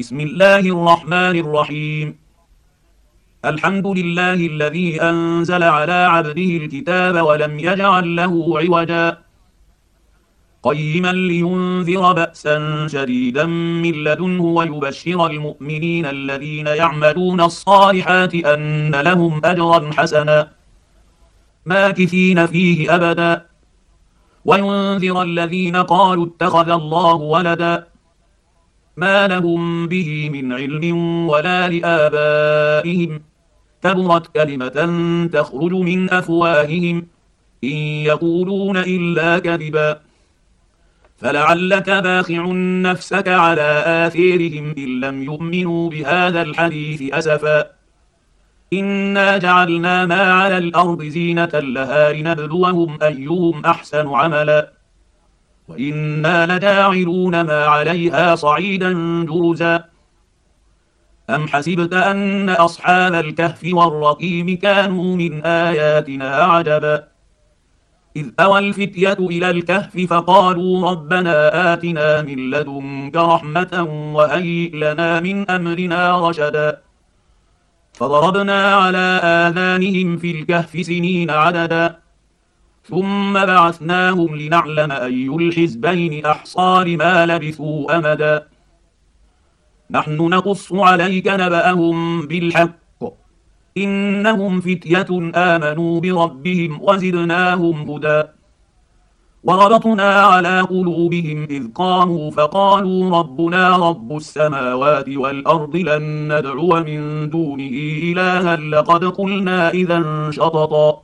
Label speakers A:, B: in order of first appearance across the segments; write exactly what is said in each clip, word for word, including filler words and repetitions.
A: بسم الله الرحمن الرحيم. الحمد لله الذي أنزل على عبده الكتاب ولم يجعل له عوجا قيما لينذر بأسا شديدا من لدنه ويبشر المؤمنين الذين يعملون الصالحات أن لهم أجرا حسنا ماكثين فيه أبدا وينذر الذين قالوا اتخذ الله ولدا ما لهم به من علم ولا لآبائهم كبرت كلمة تخرج من أفواههم إن يقولون إلا كذبا فلعلك باخع نفسك على آثارهم إن لم يؤمنوا بهذا الحديث أسفا إنا جعلنا ما على الأرض زينة لها لنبلوهم أيهم أحسن عملا وإنا لجاعلون ما عليها صعيدا جرزا أم حسبت أن أصحاب الكهف والرقيم كانوا من آياتنا عجبا إذ أوى الفتية إلى الكهف فقالوا ربنا آتنا من لدنك رحمة وهيئ لنا من أمرنا رشدا فضربنا على آذانهم في الكهف سنين عددا ثم بعثناهم لنعلم أي الحزبين أحصى لما لبثوا أمدا نحن نقص عليك نبأهم بالحق إنهم فتية آمنوا بربهم وزدناهم هدى وربطنا على قلوبهم إذ قاموا فقالوا ربنا رب السماوات والأرض لن ندعو من دونه إلها لقد قلنا إذا شططا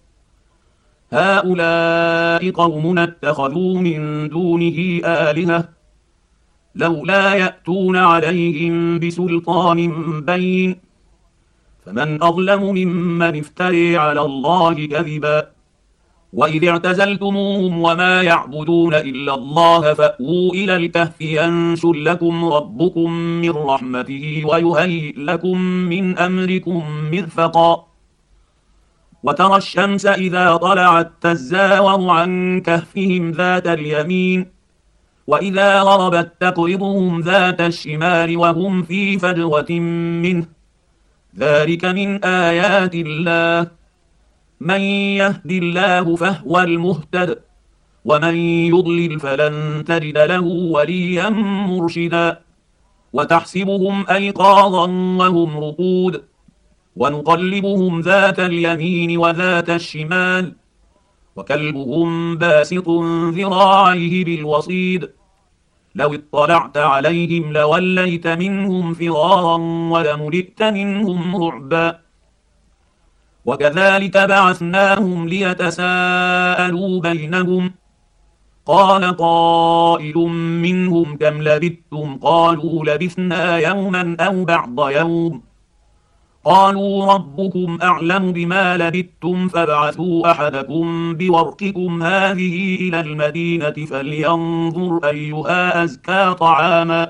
A: هؤلاء قومنا اتخذوا من دونه آلهة لولا يأتون عليهم بسلطان بين فمن أظلم ممن افتري على الله كذبا وإذ اعتزلتموهم وما يعبدون إلا الله فأووا إلى الكهف ينشر لكم ربكم من رحمته ويهيئ لكم من أمركم مرفقا وترى الشمس إذا طلعت تزاور عن كهفهم ذات اليمين وإذا غربت تقرضهم ذات الشمال وهم في فجوة منه ذلك من آيات الله من يهد الله فهو المهتد ومن يضلل فلن تجد له وليا مرشدا وتحسبهم أيقاظا وهم رقود ونقلبهم ذات اليمين وذات الشمال وكلبهم باسط ذراعيه بالوصيد لو اطلعت عليهم لوليت منهم فرارا ولملئت منهم رعبا وكذلك بعثناهم ليتساءلوا بينهم قال قائل منهم كم لبثتم قالوا لبثنا يوما أو بعض يوم قالوا ربكم أعلم بما لبثتم فابعثوا أحدكم بورقكم هذه إلى المدينة فلينظر أيها أزكى طعاما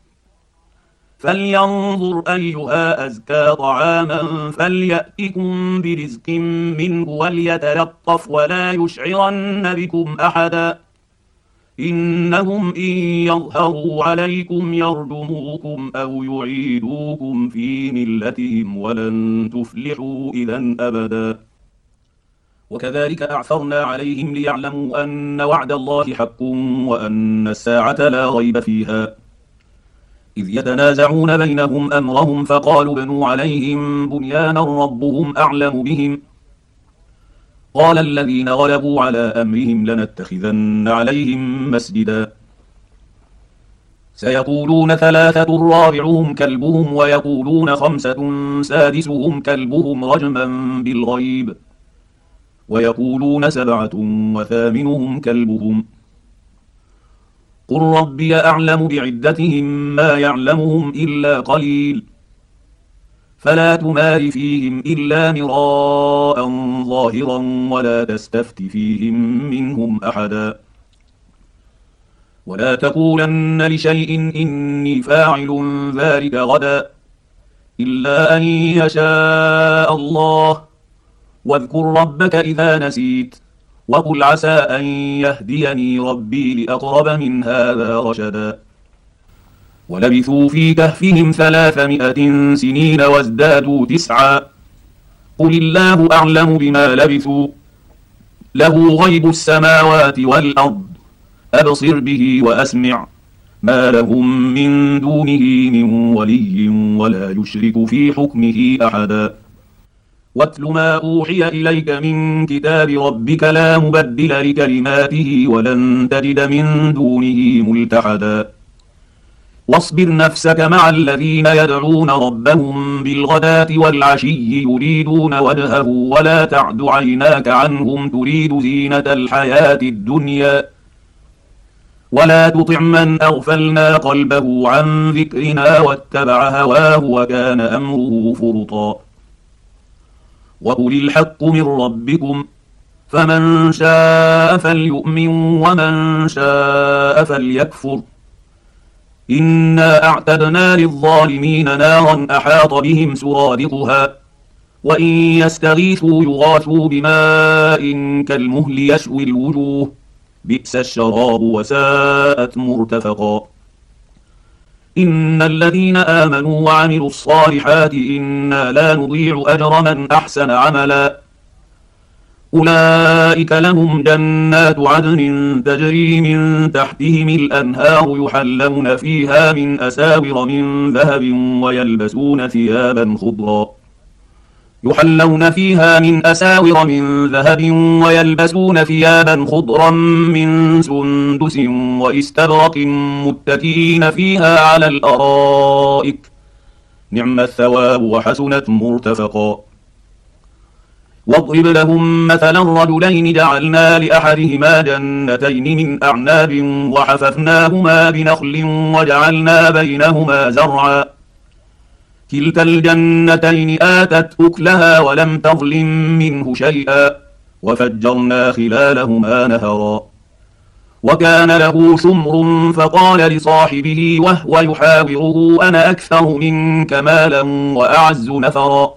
A: فلينظر أيها أزكى طعاما فليأتكم برزق منه وليتلطف ولا يشعرن بكم أحدا إنهم إن يظهروا عليكم يرجموكم أو يعيدوكم في ملتهم ولن تفلحوا إذا أبدا وكذلك أعثرنا عليهم ليعلموا أن وعد الله حق وأن الساعة لا ريب فيها إذ يتنازعون بينهم أمرهم فقالوا ابنوا عليهم بنيانا ربهم أعلم بهم قال الذين غلبوا على أمرهم لنتخذن عليهم مسجدا سيقولون ثلاثة رابعهم كلبهم ويقولون خمسة سادسهم كلبهم رجما بالغيب ويقولون سبعة وثامنهم كلبهم قل ربي أعلم بعدتهم ما يعلمهم إلا قليل فلا تمار فيهم إلا مراء ظاهرا ولا تستفت فيهم منهم أحدا ولا تقولن لشيء إني فاعل ذلك غدا إلا أن يشاء الله واذكر ربك إذا نسيت وقل عسى أن يهديني ربي لأقرب من هذا رشدا ولبثوا في كهفهم ثلاثمائة سنين وازدادوا تسعا قل الله أعلم بما لبثوا له غيب السماوات والأرض أبصر به وأسمع ما لهم من دونه من ولي ولا يشرك في حكمه أحدا واتل ما أوحي إليك من كتاب ربك لا مبدل لكلماته ولن تجد من دونه ملتحدا واصبر نفسك مع الذين يدعون ربهم بالغداة والعشي يريدون وجهه ولا تعد عيناك عنهم تريد زينة الحياة الدنيا ولا تطع من أغفلنا قلبه عن ذكرنا واتبع هواه وكان أمره فرطا وقل الحق من ربكم فمن شاء فليؤمن ومن شاء فليكفر إنا أعتدنا للظالمين نارا أحاط بهم سرادقها وإن يستغيثوا يغاثوا بماء كالمهل يشوي الوجوه بئس الشراب وساءت مرتفقا إن الذين آمنوا وعملوا الصالحات إنا لا نضيع أجر من أحسن عملا أولئك لهم جنات عدن تجري من تحتهم الأنهار يحلون فيها من أساور من ذهب ويلبسون ثيابا خضرا يحلون فيها من أساور من ذهب ويلبسون ثيابا خضرا من سندس وإستبرق متكئين فيها على الأرائك نعم الثواب وحسنت مرتفقا واضرب لهم مثلا رجلين جعلنا لأحدهما جنتين من أعناب وحففناهما بنخل وجعلنا بينهما زرعا كلتا الجنتين آتت أكلها ولم تظلم منه شيئا وفجرنا خلالهما نهرا وكان له ثمر فقال لصاحبه وهو يحاوره أنا أكثر منك مالا وأعز نفرا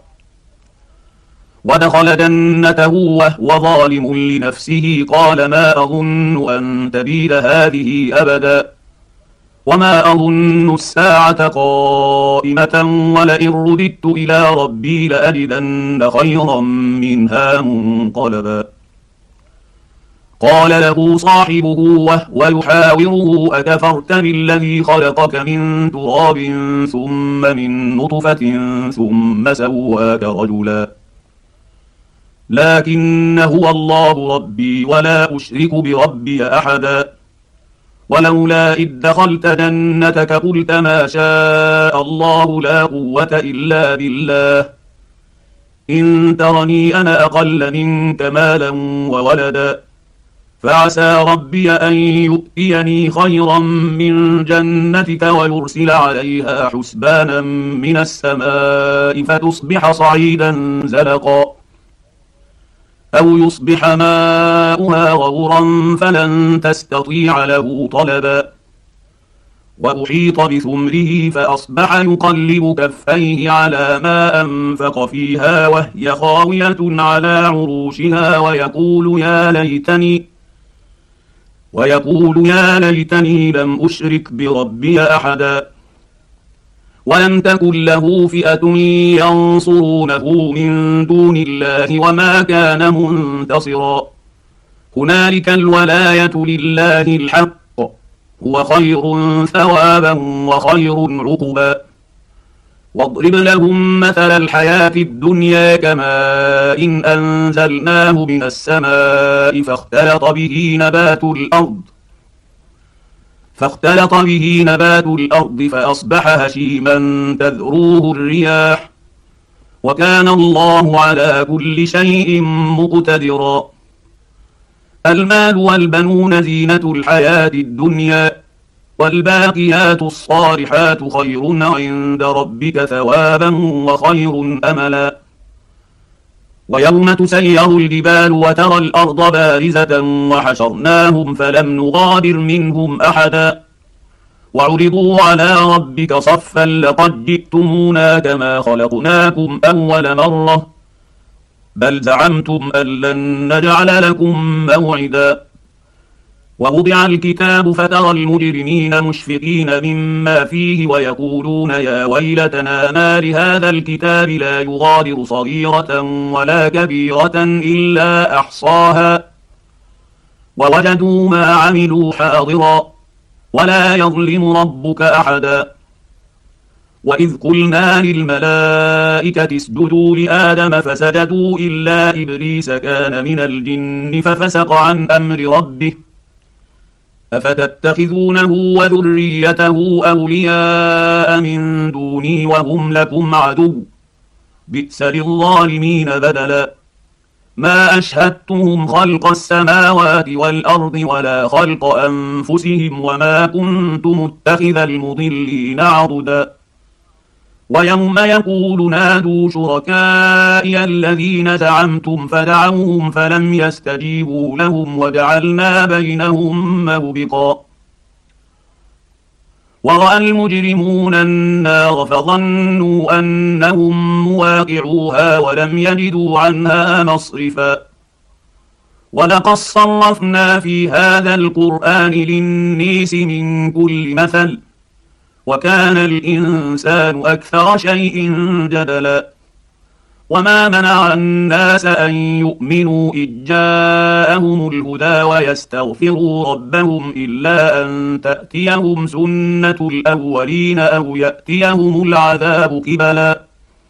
A: ودخل جنته وهو ظالم لنفسه قال ما أظن أن تبيد هذه أبدا وما أظن الساعة قائمة ولئن رددت إلى ربي لأجدن خيرا منها منقلبا قال له صاحبه وهو يحاوره أكفرت بالذي خلقك من تراب ثم من نطفة ثم سواك رجلا لكن هو الله ربي ولا أشرك بربي أحدا ولولا إذ دخلت جنتك قلت ما شاء الله لا قوة إلا بالله إن ترني أنا أقل منك مالا وولدا فعسى ربي أن يؤتيني خيرا من جنتك ويرسل عليها حسبانا من السماء فتصبح صعيدا زلقا أو يصبح ماؤها غورا فلن تستطيع له طلبا وأحيط بثمره فأصبح يقلب كفيه على ما أنفق فيها وهي خاوية على عروشها ويقول يا ليتني ويقول يا ليتني لم أشرك بربي أحدا ولم تكن له فئة ينصرونه من دون الله وما كان منتصرا هنالك الولاية لله الحق هو خير ثوابا وخير عقبا واضرب لهم مثل الحياة الدنيا كماء إن أنزلناه من السماء فاختلط به نبات الأرض فاختلط به نبات الأرض فأصبح هشيما تذروه الرياح وكان الله على كل شيء مقتدرا المال والبنون زينة الحياة الدنيا والباقيات الصالحات خير عند ربك ثوابا وخير أملا ويوم تسير الجبال وترى الأرض بارزة وحشرناهم فلم نغادر منهم أحدا وعرضوا على ربك صفا لقد جئتمونا كما خلقناكم أول مرة بل زعمتم أن لن نجعل لكم موعدا ووضع الكتاب فترى المجرمين مشفقين مما فيه ويقولون يا ويلتنا ما لهذا الكتاب لا يغادر صغيرة ولا كبيرة إلا أحصاها ووجدوا ما عملوا حاضرا ولا يظلم ربك أحدا. وإذ قلنا للملائكة اسجدوا لآدم فسجدوا إلا إبليس كان من الجن ففسق عن أمر ربه أفتتخذونه وذريته أولياء من دوني وهم لكم عدو بئس للظالمين بدلا. ما أشهدتهم خلق السماوات والأرض ولا خلق أنفسهم وما كنت متخذ المضلين عضدا. ويوم يقول نادوا شركائي الذين زعمتم فدعوهم فلم يستجيبوا لهم وجعلنا بينهم موبقا. ورأى المجرمون النار فظنوا أنهم مواقعوها ولم يجدوا عنها مصرفا. ولقد صرفنا في هذا القرآن للناس من كل مثل وكان الإنسان أكثر شيء جدلا. وما منع الناس أن يؤمنوا إذ جاءهم الهدى ويستغفروا ربهم إلا أن تأتيهم سنة الأولين أو يأتيهم العذاب قبلا.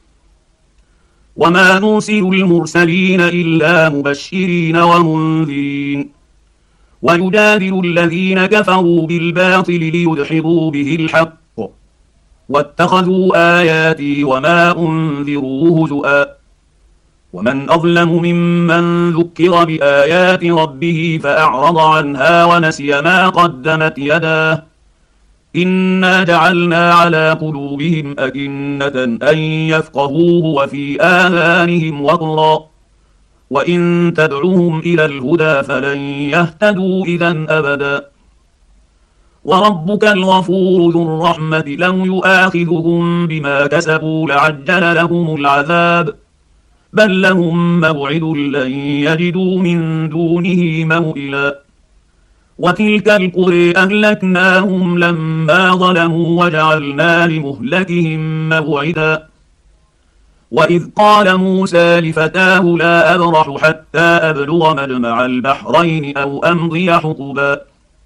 A: وما نرسل المرسلين إلا مبشرين ومنذرين ويجادل الذين كفروا بالباطل ليدحضوا به الحق واتخذوا آياتي وما أنذروا هزؤا. ومن أظلم ممن ذكر بآيات ربه فأعرض عنها ونسي ما قدمت يداه إنا جعلنا على قلوبهم أكنة أن يفقهوه وفي آذانهم وقرا وإن تدعوهم إلى الهدى فلن يهتدوا إذا أبدا. وربك الغفور ذو الرحمة لو يؤاخذهم بما كسبوا لعجل لهم العذاب بل لهم موعد لن يجدوا من دونه موئلا. وتلك القرى أهلكناهم لما ظلموا وجعلنا لمهلكهم موعدا. وإذ قال موسى لفتاه لا أبرح حتى أبلغ مجمع البحرين أو أمضي حقبا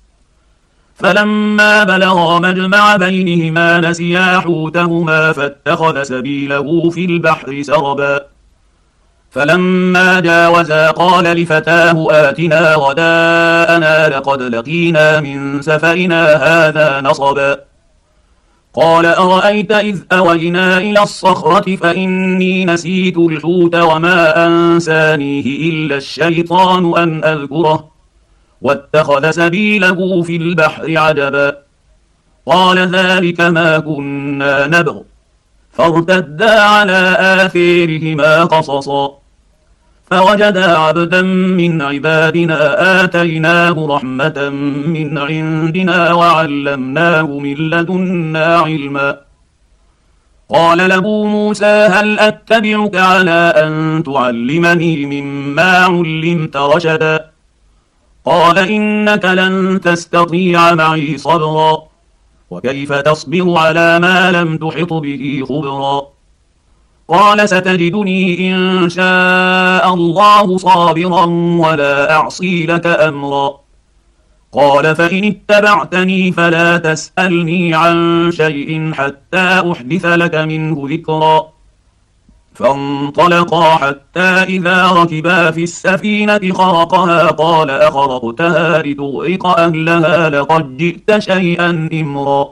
A: فلما بلغا مجمع بينهما نسيا حوتهما فاتخذ سبيله في البحر سربا. فلما جاوزا قال لفتاه آتنا غداءنا لقد لقينا من سفرنا هذا نصبا. قال أرأيت إذ أوينا إلى الصخرة فإني نسيت الحوت وما أنسانيه إلا الشيطان أن أذكره واتخذ سبيله في البحر عجبا. قال ذلك ما كنا نبغ فارتدا على آثارهما قصصا فوجدا عبدا من عبادنا آتيناه رحمة من عندنا وعلمناه من لدنا علما. قال له موسى هل أتبعك على أن تعلمني مما علمت رشدا قال إنك لن تستطيع معي صبرا وكيف تصبر على ما لم تحط به خبرا قال ستجدني إن شاء الله صابرا ولا أعصي لك أمرا قال فإن اتبعتني فلا تسألني عن شيء حتى أحدث لك منه ذكرا. فانطلقا حتى إذا ركبا في السفينة خرقها قال أخرقتها لتغرق أهلها لقد جئت شيئا إمرا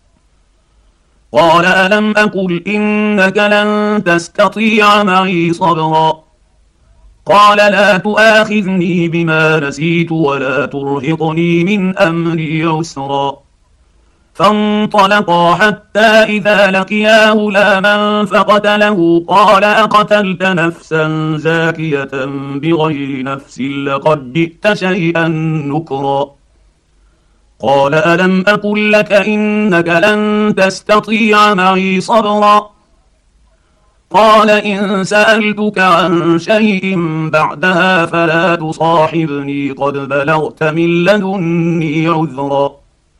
A: قال ألم أقل إنك لن تستطيع معي صبرا قال لا تؤاخذني بما نسيت ولا ترهقني من أمري عسرا. فانطلقا حتى إذا لقيا غلاما فقتله قال أقتلت نفسا زاكية بغير نفس لقد جئت شيئا نكرا قال ألم أقل لك إنك لن تستطيع معي صبرا قال إن سألتك عن شيء بعدها فلا تصاحبني قد بلغت من لدني عذرا.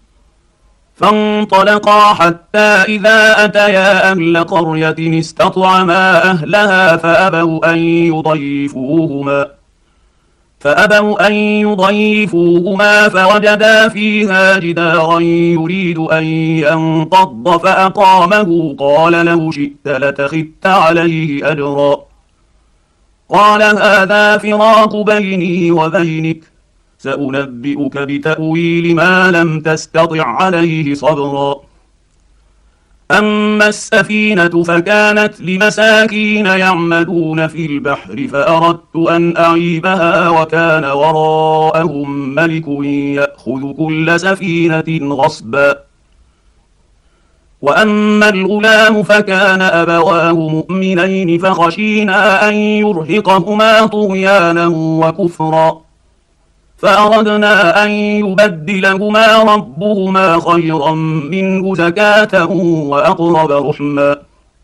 A: فانطلقا حتى إذا أتيا أهل قرية استطعما أهلها فأبوا أن يضيفوهما فأبوا أن يضيفوهما فوجدا فيها جدارا يريد أن ينقض فأقامه قال لو شئت لتخذت عليه أجرا. قال هذا فراق بيني وبينك سأنبئك بتأويل ما لم تستطع عليه صبرا. أما السفينة فكانت لمساكين يعملون في البحر فأردت أن أعيبها وكان وراءهم ملك يأخذ كل سفينة غصبا. وأما الغلام فكان أبواه مؤمنين فخشينا أن يرهقهما طغيانا وكفرا فأردنا أن يبدلهما ربهما خيرا منه زكاة وأقرب رحما.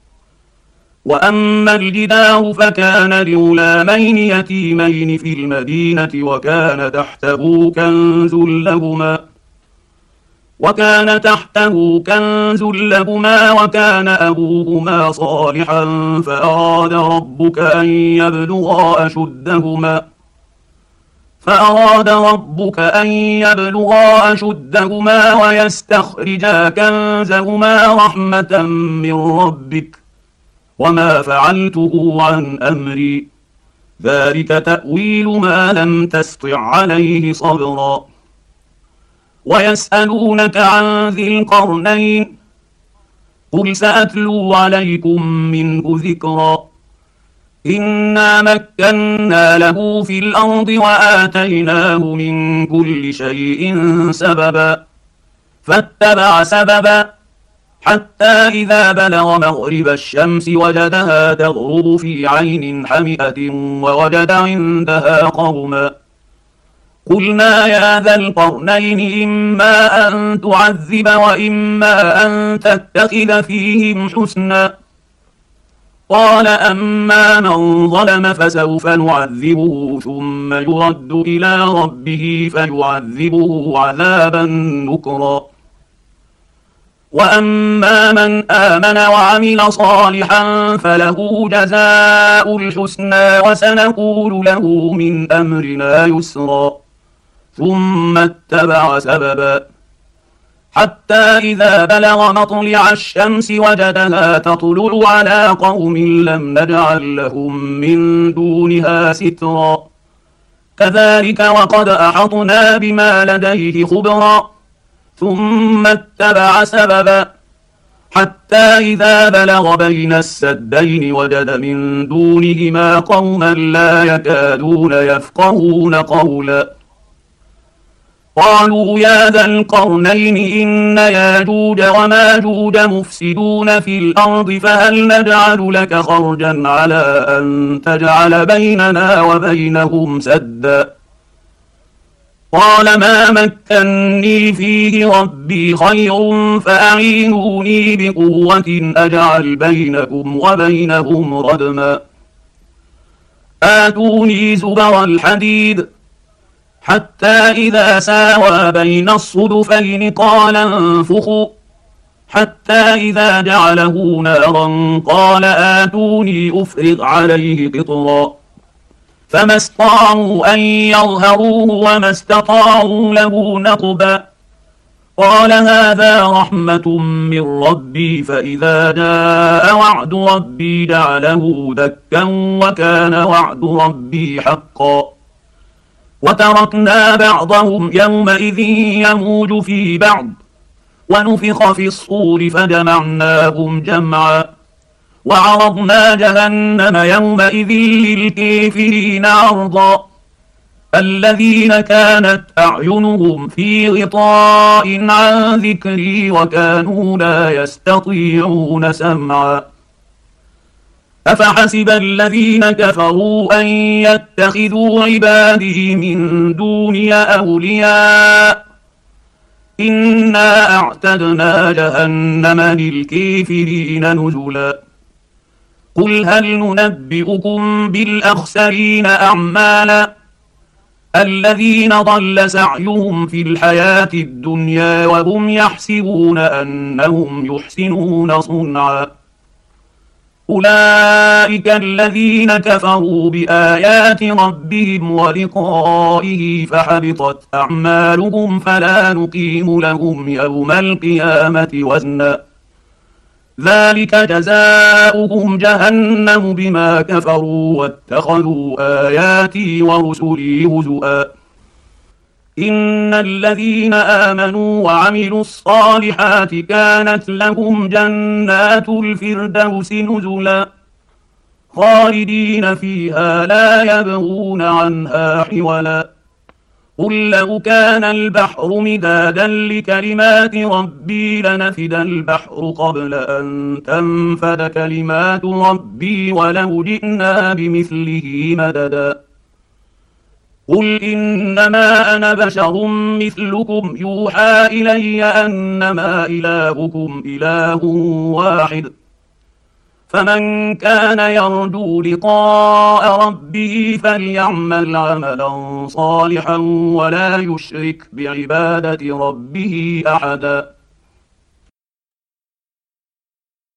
A: وأما الجدار فكان لغلامين يتيمين في المدينة وكان تحته كنز لهما وكان تحته كنز لهما وكان أبوهما صالحا فأراد ربك أن يبلغا أشدهما فأراد ربك أن يبلغا أشدهما ويستخرجا كنزهما رحمة من ربك وما فعلته عن أمري ذلك تأويل ما لم تسطع عليه صبرا. ويسألونك عن ذي القرنين قل سأتلو عليكم منه ذكرا. إنا مكنا له في الأرض وآتيناه من كل شيء سببا فاتبع سببا حتى إذا بلغ مغرب الشمس وجدها تغرب في عين حمئة ووجد عندها قوما قلنا يا ذا القرنين إما أن تعذب وإما أن تتخذ فيهم حسنا. قال أما من ظلم فسوف نعذبه ثم يرد إلى ربه فيعذبه عذابا نكرا. وأما من آمن وعمل صالحا فله جزاء الحسنى وسنقول له من أمرنا يسرا. ثم اتبع سببا حتى إذا بلغ مطلع الشمس وجدها تطلع على قوم لم نجعل لهم من دونها سترا كذلك وقد أحطنا بما لديه خبرا. ثم اتبع سببا حتى إذا بلغ بين السدين وجد من دونهما قوما لا يكادون يفقهون قولا قالوا يا ذا القرنين إن ياجوج وماجوج مفسدون في الأرض فهل نجعل لك خرجا على أن تجعل بيننا وبينهم سدا. قال ما مكني فيه ربي خير فأعينوني بقوة أجعل بينكم وبينهم ردما. آتوني زبر الحديد حتى إذا ساوى بين الصدفين قال انفخوا حتى إذا جعله نارا قال آتوني أفرغ عليه قطرا فما استطاعوا أن يظهروه وما استطاعوا له نقبا. قال هذا رحمة من ربي فإذا جاء وعد ربي جعله دكا وكان وعد ربي حقا. وتركنا بعضهم يومئذ يموج في بعض ونفخ في الصور فجمعناهم جمعا وعرضنا جهنم يومئذ للكافرين عرضا. الذين كانت أعينهم في غطاء عن ذكري وكانوا لا يستطيعون سمعا. أفحسب الذين كفروا أن يتخذوا عبادي من دوني أولياء إنا أعتدنا جهنم للكافرين نزلا. قل هل ننبئكم بالأخسرين أعمالا الذين ضل سعيهم في الحياة الدنيا وهم يحسبون أنهم يحسنون صنعا أولئك الذين كفروا بآيات ربهم ولقائه فحبطت أعمالهم فلا نقيم لهم يوم القيامة وزنا ذلك جزاؤهم جهنم بما كفروا واتخذوا آياتي ورسلي هزؤا إن الذين آمنوا وعملوا الصالحات كانت لهم جنات الفردوس نزلا خالدين فيها لا يبغون عنها حولا قل لو كان البحر مدادا لكلمات ربي لنفد البحر قبل أن تنفد كلمات ربي ولو جئنا بمثله مددا قل إنما أنا بشر مثلكم يوحى إلي أنما إلهكم إله واحد فمن كان يرجو لقاء ربه فليعمل عملا صالحا ولا يشرك بعبادة ربه أحدا